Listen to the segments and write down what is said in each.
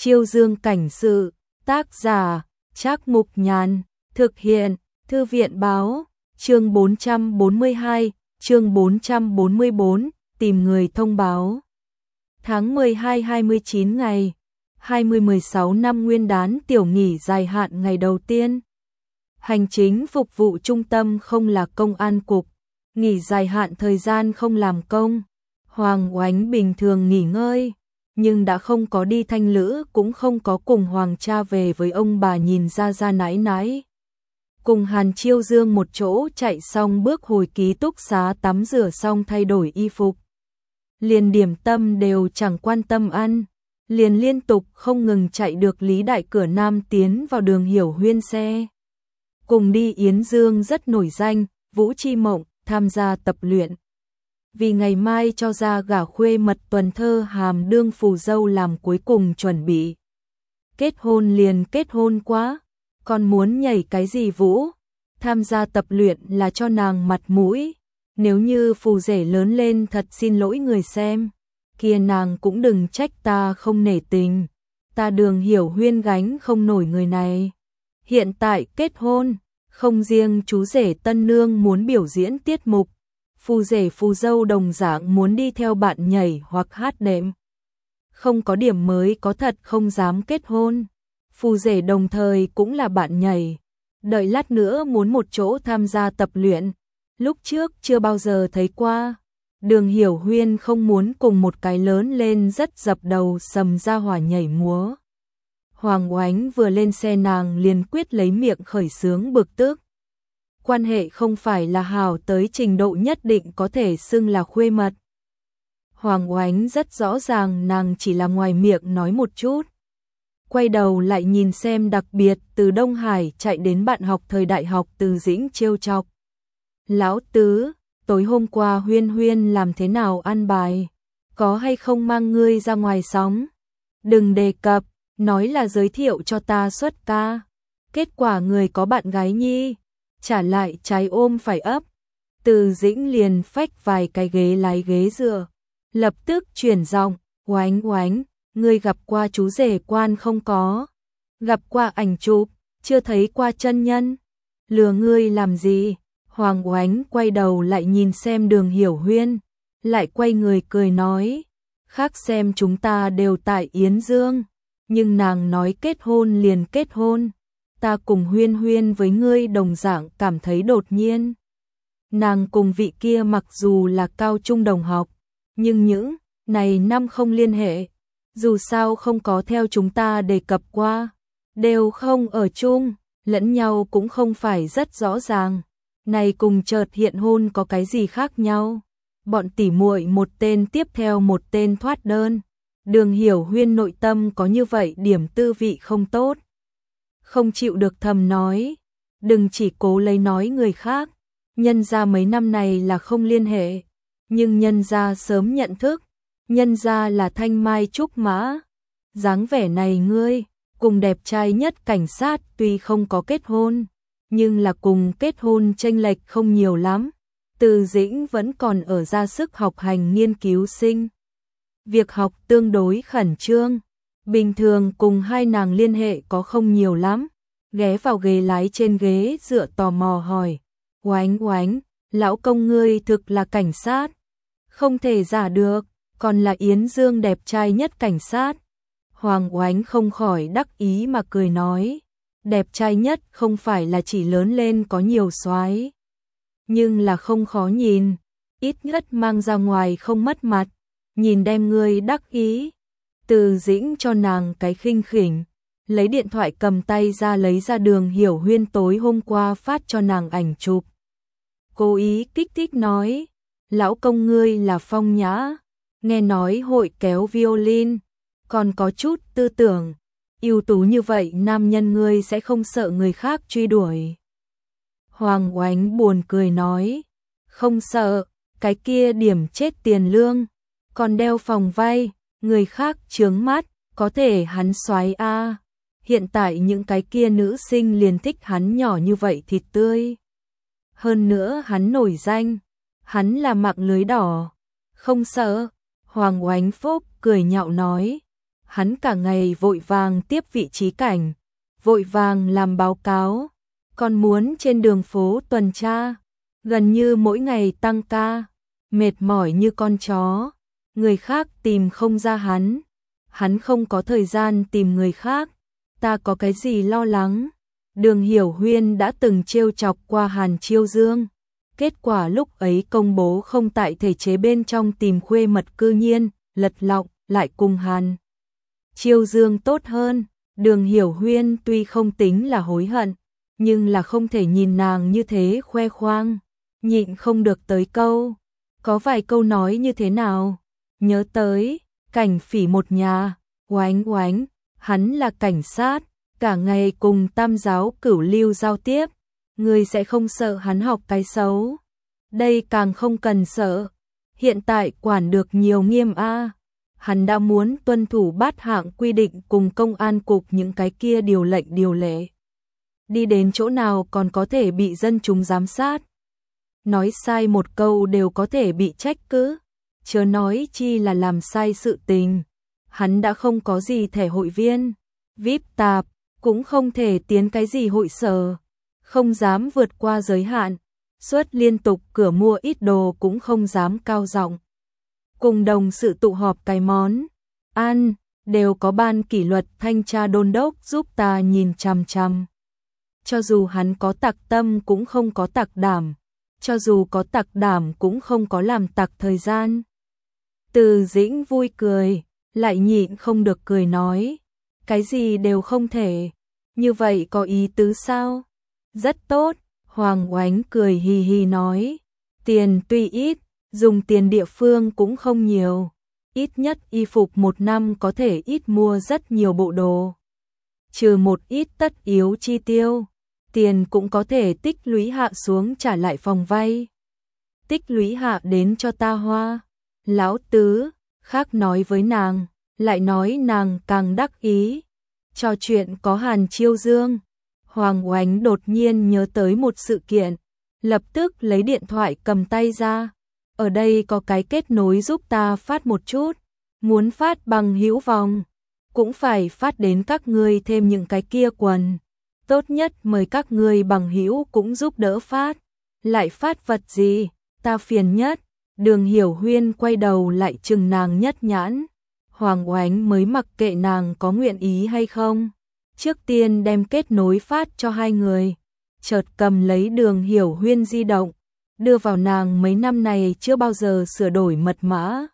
Chiêu Dương cảnh sự, tác giả, Trác Mục Nhàn, thực hiện, Thư viện báo, chương 442, chương 444, tìm người thông báo. Tháng 12 29 ngày, 2016 năm Nguyên đán tiểu nghỉ dài hạn ngày đầu tiên. Hành chính phục vụ trung tâm không là công an cục, nghỉ dài hạn thời gian không làm công. Hoàng Oánh bình thường nghỉ ngơi, nhưng đã không có đi thanh lữ, cũng không có cùng Hoàng cha về với ông bà nhìn ra nãi nãi. Cùng Hàn Chiêu Dương một chỗ chạy xong bước hồi ký túc xá, tắm rửa xong thay đổi y phục. Liền điểm tâm đều chẳng quan tâm ăn, liền liên tục không ngừng chạy được Lý Đại cửa Nam tiến vào Đường Hiểu Huyên xe. Cùng đi Yến Dương rất nổi danh, Vũ Chi Mộng, tham gia tập luyện. Vì ngày mai cho ra gả khuê mật tuần thơ hàm đương phù dâu làm cuối cùng chuẩn bị. Kết hôn liền kết hôn quá, còn muốn nhảy cái gì Vũ? Tham gia tập luyện là cho nàng mặt mũi. Nếu như phù rể lớn lên thật xin lỗi người xem, kia nàng cũng đừng trách ta không nể tình. Ta Đường Hiểu Huyên gánh không nổi người này. Hiện tại kết hôn, không riêng chú rể tân nương muốn biểu diễn tiết mục, phù rể phù dâu đồng dạng muốn đi theo bạn nhảy hoặc hát đệm. Không có điểm mới có thật không dám kết hôn. Phù rể đồng thời cũng là bạn nhảy, đợi lát nữa muốn một chỗ tham gia tập luyện. Lúc trước chưa bao giờ thấy qua. Đường Hiểu Huyên không muốn cùng một cái lớn lên rất dập đầu sầm ra hỏa nhảy múa. Hoàng Oánh vừa lên xe nàng liền quyết lấy miệng khởi sướng bực tức. Quan hệ không phải là hảo tới trình độ nhất định có thể xưng là khuê mật. Hoàng Oánh rất rõ ràng nàng chỉ là ngoài miệng nói một chút. Quay đầu lại nhìn xem đặc biệt từ Đông Hải chạy đến bạn học thời đại học Từ Dĩnh trêu chọc. Lão Tứ, tối hôm qua Huyên Huyên làm thế nào ăn bài? Có hay không mang ngươi ra ngoài sóng? Đừng đề cập, nói là giới thiệu cho ta xuất ca. Kết quả người có bạn gái nhi, trả lại trái ôm phải ấp. Từ Dĩnh liền phách vài cái ghế lái ghế dựa, lập tức chuyển giọng, Oánh Oánh, ngươi gặp qua chú rể quan không có? Gặp qua ảnh chụp, chưa thấy qua chân nhân. Lừa ngươi làm gì? Hoàng Oánh quay đầu lại nhìn xem Đường Hiểu Huyên, lại quay người cười nói, khác xem chúng ta đều tại Yến Dương, nhưng nàng nói kết hôn liền kết hôn, ta cùng Huyên Huyên với ngươi đồng dạng cảm thấy đột nhiên. Nàng cùng vị kia mặc dù là cao trung đồng học, nhưng những này năm không liên hệ, dù sao không có theo chúng ta đề cập qua, đều không ở chung, lẫn nhau cũng không phải rất rõ ràng. Này cùng chợt hiện hôn có cái gì khác nhau? Bọn tỉ muội một tên tiếp theo một tên thoát đơn. Đường Hiểu Huyên nội tâm có như vậy điểm tư vị không tốt. Không chịu được thầm nói, đừng chỉ cố lấy nói người khác. Nhân ra mấy năm này là không liên hệ, nhưng nhân ra sớm nhận thức, nhân ra là thanh mai trúc mã. Dáng vẻ này ngươi, cùng đẹp trai nhất cảnh sát tuy không có kết hôn, nhưng là cùng kết hôn chênh lệch không nhiều lắm. Từ Dĩnh vẫn còn ở ra sức học hành nghiên cứu sinh. Việc học tương đối khẩn trương, bình thường cùng hai nàng liên hệ có không nhiều lắm. Ghé vào ghế lái trên ghế dựa tò mò hỏi, Oánh Oánh, lão công ngươi thực là cảnh sát? Không thể giả được, còn là Yến Dương đẹp trai nhất cảnh sát. Hoàng Oánh không khỏi đắc ý mà cười nói, đẹp trai nhất không phải là chỉ lớn lên có nhiều soái, nhưng là không khó nhìn, ít nhất mang ra ngoài không mất mặt, nhìn đem ngươi đắc ý. Từ Dĩnh cho nàng cái khinh khỉnh, lấy điện thoại cầm tay ra lấy ra Đường Hiểu Huyên tối hôm qua phát cho nàng ảnh chụp. Cố ý kích thích nói, lão công ngươi là phong nhã, nghe nói hội kéo violin, còn có chút tư tưởng. Ưu tú như vậy nam nhân ngươi sẽ không sợ người khác truy đuổi. Hoàng Oánh buồn cười nói, không sợ, cái kia điểm chết tiền lương, còn đeo phòng vay, người khác chướng mắt, có thể hắn soái a. Hiện tại những cái kia nữ sinh liền thích hắn nhỏ như vậy thịt tươi. Hơn nữa hắn nổi danh, hắn là mạng lưới đỏ, không sợ. Hoàng Oánh Phúc cười nhạo nói, hắn cả ngày vội vàng tiếp vị trí cảnh, vội vàng làm báo cáo, còn muốn trên đường phố tuần tra, gần như mỗi ngày tăng ca, mệt mỏi như con chó, người khác tìm không ra hắn không có thời gian tìm người khác, ta có cái gì lo lắng. Đường Hiểu Huyên đã từng trêu chọc qua Hàn Chiêu Dương, kết quả lúc ấy công bố không tại thể chế bên trong tìm khuê mật cư nhiên, lật lọng lại cùng Hàn Chiêu Dương tốt hơn. Đường Hiểu Huyên tuy không tính là hối hận, nhưng là không thể nhìn nàng như thế khoe khoang, nhịn không được tới câu. Có vài câu nói như thế nào? Nhớ tới, Cảnh Phỉ một nhà, oánh oánh, hắn là cảnh sát, cả ngày cùng tam giáo cửu lưu giao tiếp, người sẽ không sợ hắn học cái xấu. Đây càng không cần sợ, hiện tại quản được nhiều nghiêm a. Hắn đã muốn tuân thủ bát hạng quy định cùng công an cục những cái kia điều lệnh điều lệ. Đi đến chỗ nào còn có thể bị dân chúng giám sát. Nói sai một câu đều có thể bị trách cứ, chớ nói chi là làm sai sự tình. Hắn đã không có gì thẻ hội viên, VIP tạp, cũng không thể tiến cái gì hội sở, không dám vượt qua giới hạn, suốt liên tục cửa mua ít đồ cũng không dám cao giọng. Cùng đồng sự tụ họp cái món ăn, đều có ban kỷ luật thanh tra đôn đốc giúp ta nhìn chằm chằm. Cho dù hắn có tặc tâm cũng không có tặc đảm, cho dù có tặc đảm cũng không có làm tặc thời gian. Từ Dĩnh vui cười, lại nhịn không được cười nói, cái gì đều không thể, như vậy có ý tứ sao? Rất tốt, Hoàng Oánh cười hì hì nói, tiền tuy ít, dùng tiền địa phương cũng không nhiều, ít nhất y phục một năm có thể ít mua rất nhiều bộ đồ. Trừ một ít tất yếu chi tiêu, tiền cũng có thể tích lũy hạ xuống trả lại phòng vay. Tích lũy hạ đến cho ta hoa. Lão Tứ, khác nói với nàng, lại nói nàng càng đắc ý. Trò chuyện có Hàn Chiêu Dương, Hoàng Oánh đột nhiên nhớ tới một sự kiện, lập tức lấy điện thoại cầm tay ra. Ở đây có cái kết nối giúp ta phát một chút, muốn phát bằng hữu vòng, cũng phải phát đến các ngươi thêm những cái kia quần. Tốt nhất mời các ngươi bằng hữu cũng giúp đỡ phát. Lại phát vật gì, ta phiền nhất. Đường Hiểu Huyên quay đầu lại chừng nàng nhất nhãn. Hoàng Oánh mới mặc kệ nàng có nguyện ý hay không. Trước tiên đem kết nối phát cho hai người. Chợt cầm lấy Đường Hiểu Huyên di động, đưa vào nàng mấy năm này chưa bao giờ sửa đổi mật mã.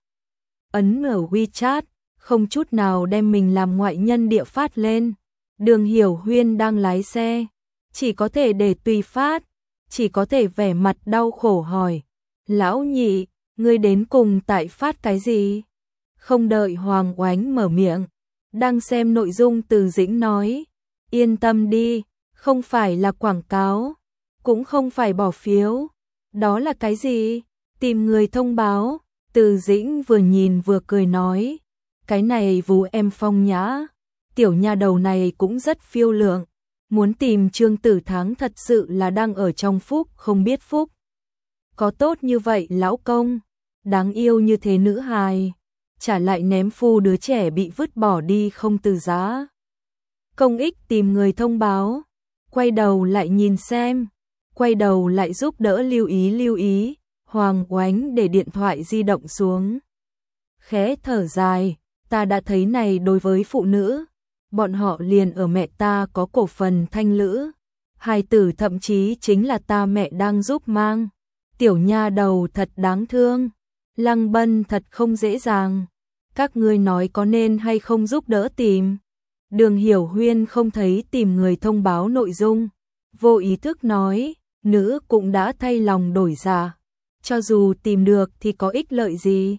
Ấn ở WeChat, không chút nào đem mình làm ngoại nhân địa phát lên. Đường Hiểu Huyên đang lái xe, chỉ có thể để tùy phát, chỉ có thể vẻ mặt đau khổ hỏi. Lão nhị, ngươi đến cùng tại phát cái gì? Không đợi Hoàng Oánh mở miệng, đang xem nội dung Từ Dĩnh nói. Yên tâm đi, không phải là quảng cáo, cũng không phải bỏ phiếu. Đó là cái gì? Tìm người thông báo. Từ Dĩnh vừa nhìn vừa cười nói. Cái này vú em phong nhã. Tiểu nha đầu này cũng rất phiêu lượng. Muốn tìm Trương Tử Thắng thật sự là đang ở trong phúc không biết phúc. Có tốt như vậy lão công, đáng yêu như thế nữ hài, trả lại ném phu đứa trẻ bị vứt bỏ đi không từ giá. Công ích tìm người thông báo, quay đầu lại nhìn xem, quay đầu lại giúp đỡ lưu ý. Hoàng Oánh để điện thoại di động xuống, khẽ thở dài, ta đã thấy này đối với phụ nữ, bọn họ liền ở mẹ ta có cổ phần thanh lữ, hài tử thậm chí chính là ta mẹ đang giúp mang. Tiểu nha đầu thật đáng thương, Lăng Bân thật không dễ dàng, các ngươi nói có nên hay không giúp đỡ tìm. Đường Hiểu Huyên không thấy tìm người thông báo nội dung, vô ý thức nói, nữ cũng đã thay lòng đổi dạ, cho dù tìm được thì có ích lợi gì.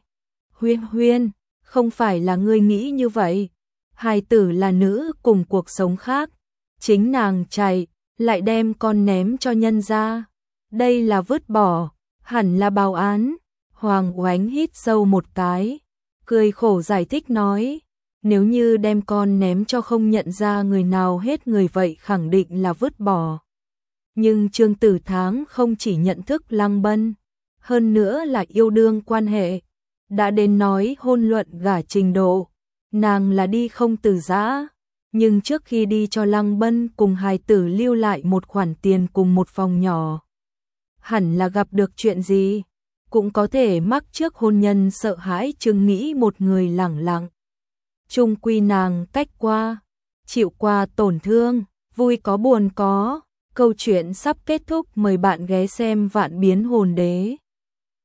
Huyên, không phải là ngươi nghĩ như vậy, hài tử là nữ cùng cuộc sống khác, chính nàng chạy, lại đem con ném cho nhân gia. Đây là vứt bỏ, hẳn là báo án. Hoàng Oánh hít sâu một cái, cười khổ giải thích nói, nếu như đem con ném cho không nhận ra người nào hết người vậy khẳng định là vứt bỏ. Nhưng Trương Tử Thắng không chỉ nhận thức Lăng Bân, hơn nữa là yêu đương quan hệ, đã đến nói hôn luận gả trình độ, nàng là đi không từ giã, nhưng trước khi đi cho Lăng Bân cùng hài tử lưu lại một khoản tiền cùng một phòng nhỏ. Hẳn là gặp được chuyện gì, cũng có thể mắc trước hôn nhân sợ hãi chừng nghĩ một người lẳng lặng. Chung quy nàng cách qua, chịu qua tổn thương, vui có buồn có, câu chuyện sắp kết thúc, mời bạn ghé xem Vạn Biến Hồn Đế.